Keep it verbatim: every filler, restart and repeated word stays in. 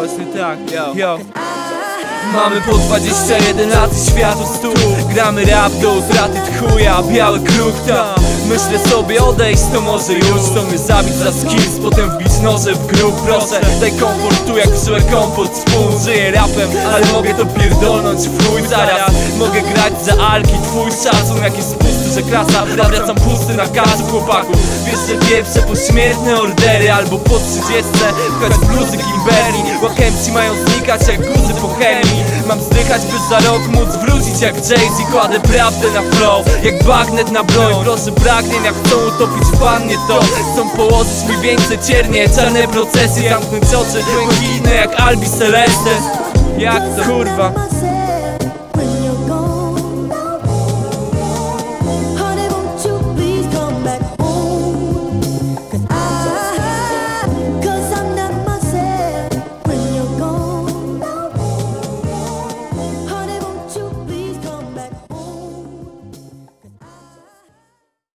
właśnie tak, yo, yo. Mamy po dwadzieścia jeden lat i światu stu. Gramy rap do utraty tchuja, biały kruk tam. Myślę sobie odejść, to może już to mnie zabić za skills, potem wbić noże w grób. Proszę, daj komfort tu jak złe kompot. Współ żyję rapem, ale mogę to pierdolnąć w chuj zaraz. Mogę grać za alki, twój szacun jakiś pusty, że klasa. Wracam pusty na kasę chłopaku. Wiesz, że pierwsze pośmiertne ordery albo po trzydziestce wkać bluzy Kimberly. Łakemci mają znikać jak guzy po chemii. Mam zdychać, by za rok móc wrócić jak Jay-Z. Kładę prawdę na flow, jak bagnet na broń. Proszę pragnień, jak chcą utopić w wannie to chcą położyć mi wieńce ciernie, czarne procesje, zamknąć oczy błękitne jak Albi Celeste. Jak to kurwa?